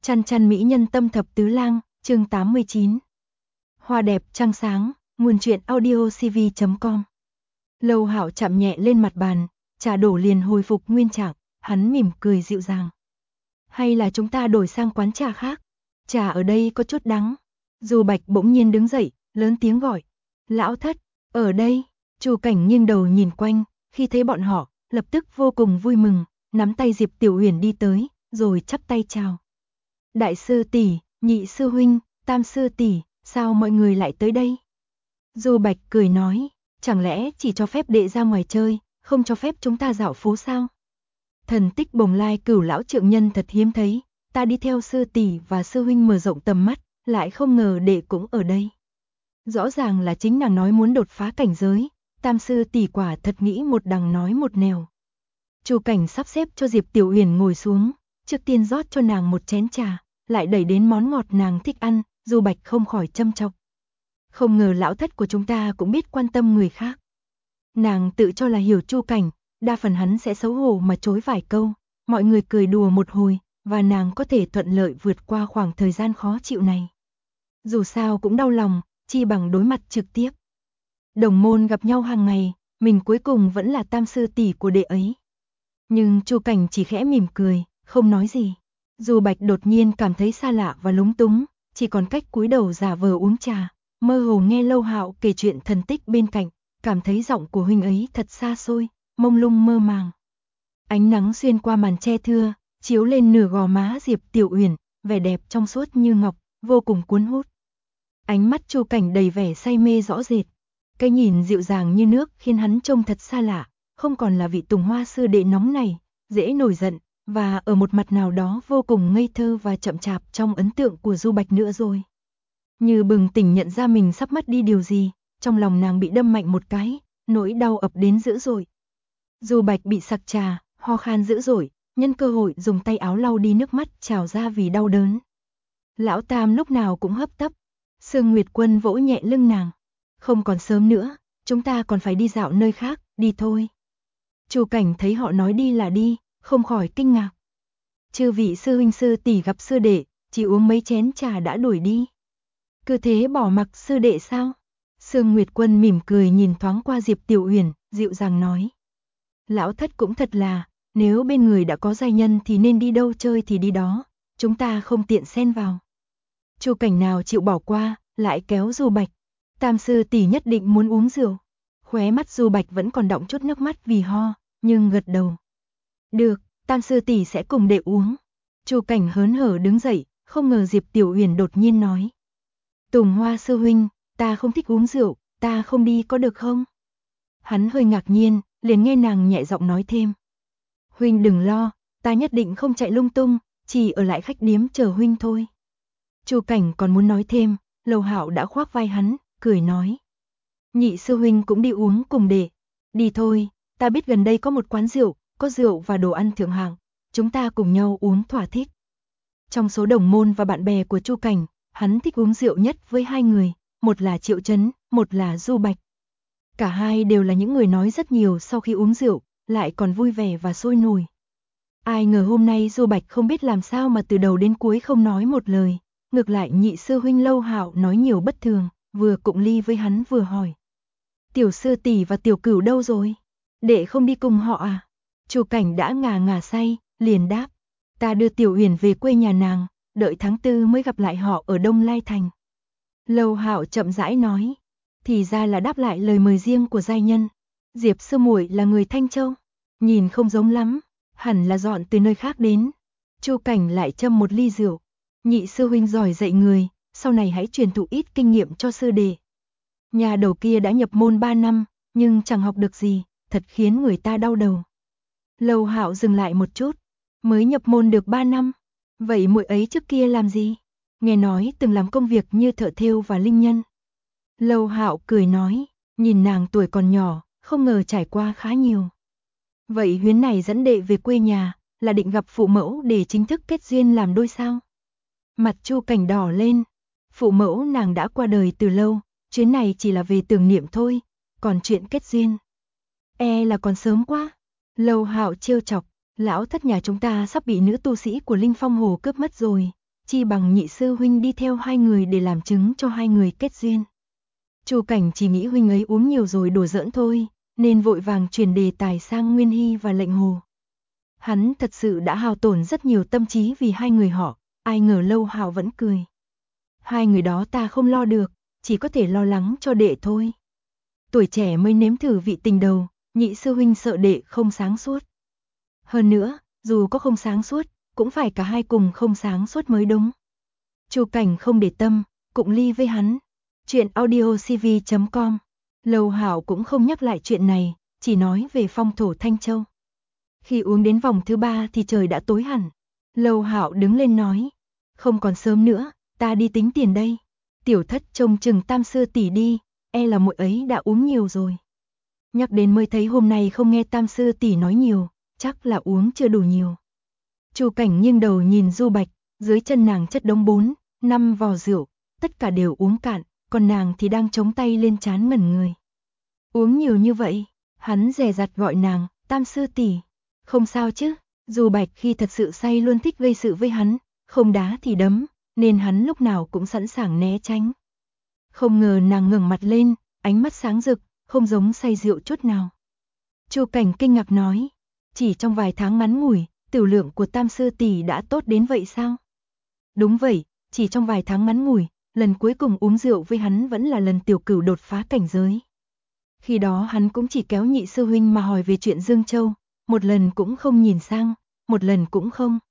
Chăn chăn mỹ nhân tâm thập tứ lang, chương 89. Hoa đẹp trăng sáng, nguồn truyện audio cv.com. Lâu Hạo chạm nhẹ lên mặt bàn, trà đổ liền hồi phục nguyên trạng, hắn mỉm cười dịu dàng. Hay là chúng ta đổi sang quán trà khác? Trà ở đây có chút đắng. Du Bạch bỗng nhiên đứng dậy, lớn tiếng gọi. Lão thất, ở đây. Chu Cảnh nghiêng đầu nhìn quanh, khi thấy bọn họ, lập tức vô cùng vui mừng, nắm tay Diệp Tiểu Uyển đi tới, rồi chắp tay chào. Đại sư tỷ, nhị sư huynh, tam sư tỷ, sao mọi người lại tới đây? Du Bạch cười nói, chẳng lẽ chỉ cho phép đệ ra ngoài chơi, không cho phép chúng ta dạo phố sao? Thần tích Bồng Lai Cửu lão trượng nhân thật hiếm thấy, ta đi theo sư tỷ và sư huynh mở rộng tầm mắt, lại không ngờ đệ cũng ở đây. Rõ ràng là chính nàng nói muốn đột phá cảnh giới, tam sư tỷ quả thật nghĩ một đằng nói một nẻo. Chu Cảnh sắp xếp cho Diệp Tiểu Uyển ngồi xuống, trước tiên rót cho nàng một chén trà, lại đẩy đến món ngọt nàng thích ăn, Du Bạch không khỏi châm chọc. Không ngờ lão thất của chúng ta cũng biết quan tâm người khác. Nàng tự cho là hiểu Chu Cảnh, đa phần hắn sẽ xấu hổ mà chối vài câu, mọi người cười đùa một hồi, và nàng có thể thuận lợi vượt qua khoảng thời gian khó chịu này. Dù sao cũng đau lòng, chi bằng đối mặt trực tiếp. Đồng môn gặp nhau hàng ngày, mình cuối cùng vẫn là tam sư tỷ của đệ ấy. Nhưng Chu Cảnh chỉ khẽ mỉm cười, không nói gì. Du Bạch đột nhiên cảm thấy xa lạ và lúng túng, chỉ còn cách cúi đầu giả vờ uống trà, mơ hồ nghe Lâu Hạo kể chuyện thần tích bên cạnh, cảm thấy giọng của huynh ấy thật xa xôi, mông lung mơ màng. Ánh nắng xuyên qua màn che thưa, chiếu lên nửa gò má Diệp Tiểu Uyển, vẻ đẹp trong suốt như ngọc, vô cùng cuốn hút. Ánh mắt Chu Cảnh đầy vẻ say mê rõ rệt, cái nhìn dịu dàng như nước khiến hắn trông thật xa lạ, không còn là vị Tùng Hoa sư đệ nóng này, dễ nổi giận, và ở một mặt nào đó vô cùng ngây thơ và chậm chạp trong ấn tượng của Du Bạch nữa rồi. Như bừng tỉnh nhận ra mình sắp mất đi điều gì, trong lòng nàng bị đâm mạnh một cái, nỗi đau ập đến dữ dội. Du Bạch bị sặc trà, ho khan dữ dội, nhân cơ hội dùng tay áo lau đi nước mắt trào ra vì đau đớn. Lão Tam lúc nào cũng hấp tấp, Sương Nguyệt Quân vỗ nhẹ lưng nàng. Không còn sớm nữa, chúng ta còn phải đi dạo nơi khác, đi thôi. Chu Cảnh thấy họ nói đi là đi, không khỏi kinh ngạc. Chư vị sư huynh sư tỷ gặp sư đệ, chỉ uống mấy chén trà đã đuổi đi. Cứ thế bỏ mặc sư đệ sao? Sương Nguyệt Quân mỉm cười nhìn thoáng qua Diệp Tiểu Uyển, dịu dàng nói. Lão thất cũng thật là, nếu bên người đã có giai nhân thì nên đi đâu chơi thì đi đó, chúng ta không tiện xen vào. Chu Cảnh nào chịu bỏ qua, lại kéo Du Bạch. Tam sư tỷ nhất định muốn uống rượu. Khóe mắt Du Bạch vẫn còn đọng chút nước mắt vì ho, nhưng gật đầu. Được, tam sư tỷ sẽ cùng đệ uống. Chu Cảnh hớn hở đứng dậy, không ngờ Diệp Tiểu Uyển đột nhiên nói. Tùng Hoa sư huynh, ta không thích uống rượu, ta không đi có được không? Hắn hơi ngạc nhiên, liền nghe nàng nhẹ giọng nói thêm. Huynh đừng lo, ta nhất định không chạy lung tung, chỉ ở lại khách điếm chờ huynh thôi. Chu Cảnh còn muốn nói thêm, Lâu Hạo đã khoác vai hắn, cười nói. Nhị sư huynh cũng đi uống cùng đệ. Đi thôi, ta biết gần đây có một quán rượu, có rượu và đồ ăn thượng hạng, chúng ta cùng nhau uống thỏa thích. Trong số đồng môn và bạn bè của Chu Cảnh, hắn thích uống rượu nhất với hai người, một là Triệu Chấn, một là Du Bạch. Cả hai đều là những người nói rất nhiều sau khi uống rượu, lại còn vui vẻ và sôi nổi. Ai ngờ hôm nay Du Bạch không biết làm sao mà từ đầu đến cuối không nói một lời, ngược lại nhị sư huynh Lâu Hạo nói nhiều bất thường, vừa cụng ly với hắn vừa hỏi. Tiểu sư tỷ và tiểu cửu đâu rồi? Đệ không đi cùng họ à? Chu Cảnh đã ngà say, liền đáp. Ta đưa Tiểu Uyển về quê nhà nàng, đợi tháng 4 mới gặp lại họ ở Đông Lai Thành. Lâu Hạo chậm rãi nói. Thì ra là đáp lại lời mời riêng của giai nhân. Diệp sư muội là người Thanh Châu. Nhìn không giống lắm, hẳn là dọn từ nơi khác đến. Chu Cảnh lại châm một ly rượu. Nhị sư huynh giỏi dạy người, sau này hãy truyền thụ ít kinh nghiệm cho sư đệ. Nhà đầu kia đã nhập môn 3 năm, nhưng chẳng học được gì, thật khiến người ta đau đầu. Lâu Hạo dừng lại một chút, mới nhập môn được 3 năm, vậy muội ấy trước kia làm gì? Nghe nói từng làm công việc như thợ thêu và linh nhân. Lâu Hạo cười nói, nhìn nàng tuổi còn nhỏ, không ngờ trải qua khá nhiều. Vậy Huyến này dẫn đệ về quê nhà, là định gặp phụ mẫu để chính thức kết duyên làm đôi sao? Mặt Chu Cảnh đỏ lên, phụ mẫu nàng đã qua đời từ lâu, chuyến này chỉ là về tưởng niệm thôi, còn chuyện kết duyên. Là còn sớm quá. Lâu Hạo trêu chọc, lão thất nhà chúng ta sắp bị nữ tu sĩ của Linh Phong Hồ cướp mất rồi, chi bằng nhị sư huynh đi theo hai người để làm chứng cho hai người kết duyên. Chu Cảnh chỉ nghĩ huynh ấy uống nhiều rồi đùa giỡn thôi, nên vội vàng chuyển đề tài sang Nguyên Hy và Lệnh Hồ. Hắn thật sự đã hao tổn rất nhiều tâm trí vì hai người họ, ai ngờ Lâu Hạo vẫn cười. Hai người đó ta không lo được, chỉ có thể lo lắng cho đệ thôi. Tuổi trẻ mới nếm thử vị tình đầu, nhị sư huynh sợ đệ không sáng suốt. Hơn nữa, dù có không sáng suốt, cũng phải cả hai cùng không sáng suốt mới đúng. Chu Cảnh không để tâm, cụng ly với hắn. Chuyện audiocv.com. Lâu Hạo cũng không nhắc lại chuyện này, chỉ nói về phong thổ Thanh Châu. Khi uống đến vòng thứ 3 thì trời đã tối hẳn. Lâu Hạo đứng lên nói, không còn sớm nữa, ta đi tính tiền đây. Tiểu Thất trông chừng Tam sư tỷ đi, e là muội ấy đã uống nhiều rồi. Nhắc đến mới thấy hôm nay không nghe Tam sư tỷ nói nhiều, chắc là uống chưa đủ nhiều. Chu Cảnh nghiêng đầu nhìn Du Bạch, dưới chân nàng chất đống 4-5 vò rượu, tất cả đều uống cạn, còn nàng thì đang chống tay lên trán ngẩn người. Uống nhiều như vậy, hắn dè dặt gọi nàng, Tam sư tỷ. Không sao chứ, Du Bạch khi thật sự say luôn thích gây sự với hắn, không đá thì đấm, nên hắn lúc nào cũng sẵn sàng né tránh. Không ngờ nàng ngẩng mặt lên, ánh mắt sáng rực, không giống say rượu chút nào. Chu Cảnh kinh ngạc nói, chỉ trong vài tháng ngắn ngủi, tiểu lượng của Tam sư tỷ đã tốt đến vậy sao? Đúng vậy, chỉ trong vài tháng ngắn ngủi, lần cuối cùng uống rượu với hắn vẫn là lần Tiểu Cửu đột phá cảnh giới. Khi đó hắn cũng chỉ kéo nhị sư huynh mà hỏi về chuyện Dương Châu, một lần cũng không nhìn sang, một lần cũng không.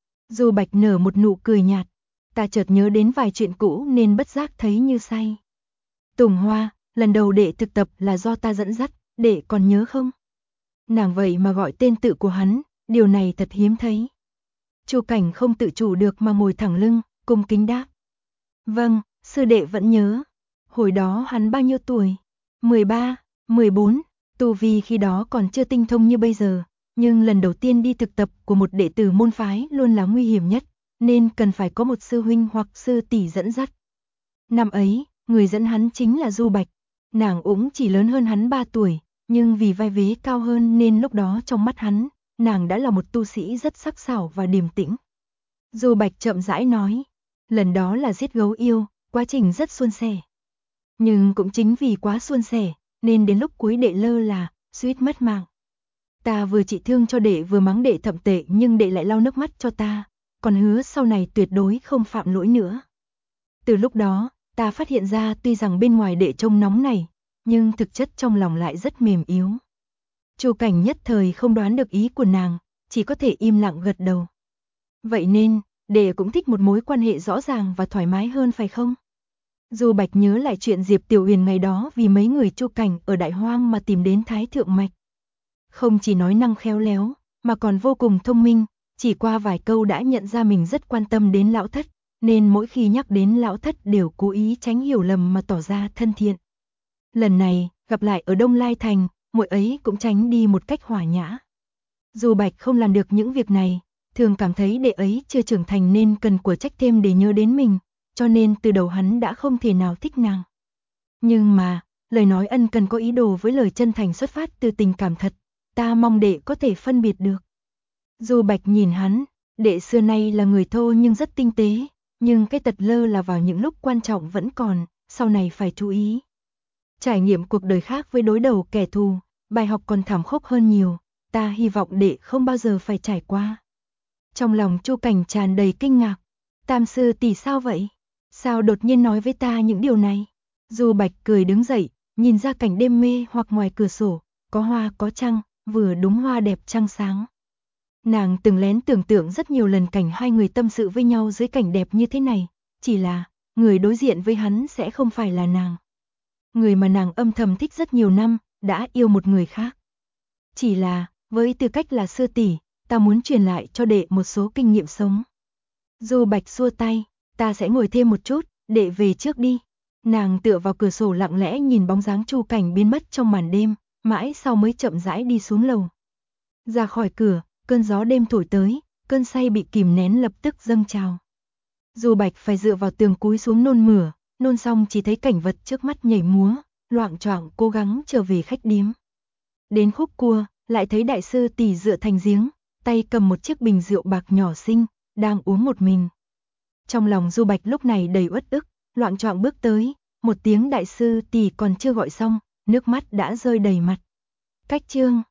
Du Bạch nở một nụ cười nhạt, ta chợt nhớ đến vài chuyện cũ nên bất giác thấy như say. Tùng Hoa, lần đầu đệ thực tập là do ta dẫn dắt, đệ còn nhớ không? Nàng vậy mà gọi tên tự của hắn, điều này thật hiếm thấy. Chu Cảnh không tự chủ được mà ngồi thẳng lưng, cung kính đáp. Vâng, sư đệ vẫn nhớ. Hồi đó hắn bao nhiêu tuổi? 13, 14, tu vi khi đó còn chưa tinh thông như bây giờ, nhưng lần đầu tiên đi thực tập của một đệ tử môn phái luôn là nguy hiểm nhất, nên cần phải có một sư huynh hoặc sư tỷ dẫn dắt. Năm ấy, người dẫn hắn chính là Du Bạch, nàng cũng chỉ lớn hơn hắn 3 tuổi, nhưng vì vai vế cao hơn nên lúc đó trong mắt hắn, nàng đã là một tu sĩ rất sắc sảo và điềm tĩnh. Du Bạch chậm rãi nói, lần đó là giết gấu yêu, quá trình rất suôn sẻ. Nhưng cũng chính vì quá suôn sẻ, nên đến lúc cuối đệ lơ là, suýt mất mạng. Ta vừa trị thương cho đệ vừa mắng đệ thậm tệ nhưng đệ lại lau nước mắt cho ta, còn hứa sau này tuyệt đối không phạm lỗi nữa. Từ lúc đó, ta phát hiện ra tuy rằng bên ngoài đệ trông nóng này, nhưng thực chất trong lòng lại rất mềm yếu. Chu Cảnh nhất thời không đoán được ý của nàng, chỉ có thể im lặng gật đầu. Vậy nên, đệ cũng thích một mối quan hệ rõ ràng và thoải mái hơn phải không? Du Bạch nhớ lại chuyện Diệp Tiểu Huyền ngày đó vì mấy người Chu Cảnh ở Đại Hoang mà tìm đến Thái Thượng Mạch. Không chỉ nói năng khéo léo, mà còn vô cùng thông minh, chỉ qua vài câu đã nhận ra mình rất quan tâm đến lão thất, nên mỗi khi nhắc đến lão thất đều cố ý tránh hiểu lầm mà tỏ ra thân thiện. Lần này, gặp lại ở Đông Lai Thành, muội ấy cũng tránh đi một cách hòa nhã. Du Bạch không làm được những việc này, thường cảm thấy đệ ấy chưa trưởng thành nên cần của trách thêm để nhớ đến mình, cho nên từ đầu hắn đã không thể nào thích nàng. Nhưng mà, lời nói ân cần có ý đồ với lời chân thành xuất phát từ tình cảm thật, ta mong đệ có thể phân biệt được. Du Bạch nhìn hắn, đệ xưa nay là người thô nhưng rất tinh tế, nhưng cái tật lơ là vào những lúc quan trọng vẫn còn, sau này phải chú ý. Trải nghiệm cuộc đời khác với đối đầu kẻ thù, bài học còn thảm khốc hơn nhiều, ta hy vọng đệ không bao giờ phải trải qua. Trong lòng Chu Cảnh tràn đầy kinh ngạc, Tam sư tỷ sao vậy? Sao đột nhiên nói với ta những điều này? Du Bạch cười đứng dậy, nhìn ra cảnh đêm mê hoặc ngoài cửa sổ, có hoa có trăng, vừa đúng hoa đẹp trăng sáng. Nàng từng lén tưởng tượng rất nhiều lần cảnh hai người tâm sự với nhau dưới cảnh đẹp như thế này, chỉ là, người đối diện với hắn sẽ không phải là nàng. Người mà nàng âm thầm thích rất nhiều năm, đã yêu một người khác. Chỉ là, với tư cách là sư tỷ, ta muốn truyền lại cho đệ một số kinh nghiệm sống. Du Bạch xua tay, ta sẽ ngồi thêm một chút, đệ về trước đi. Nàng tựa vào cửa sổ lặng lẽ nhìn bóng dáng Chu Cảnh biến mất trong màn đêm, mãi sau mới chậm rãi đi xuống lầu. Ra khỏi cửa, cơn gió đêm thổi tới, cơn say bị kìm nén lập tức dâng trào. Du Bạch phải dựa vào tường cúi xuống nôn mửa, nôn xong chỉ thấy cảnh vật trước mắt nhảy múa, loạng choạng cố gắng trở về khách điếm. Đến khúc cua, lại thấy đại sư tỷ dựa thành giếng, tay cầm một chiếc bình rượu bạc nhỏ xinh, đang uống một mình. Trong lòng Du Bạch lúc này đầy uất ức, loạng choạng bước tới, một tiếng đại sư tỷ còn chưa gọi xong, nước mắt đã rơi đầy mặt. Cách chương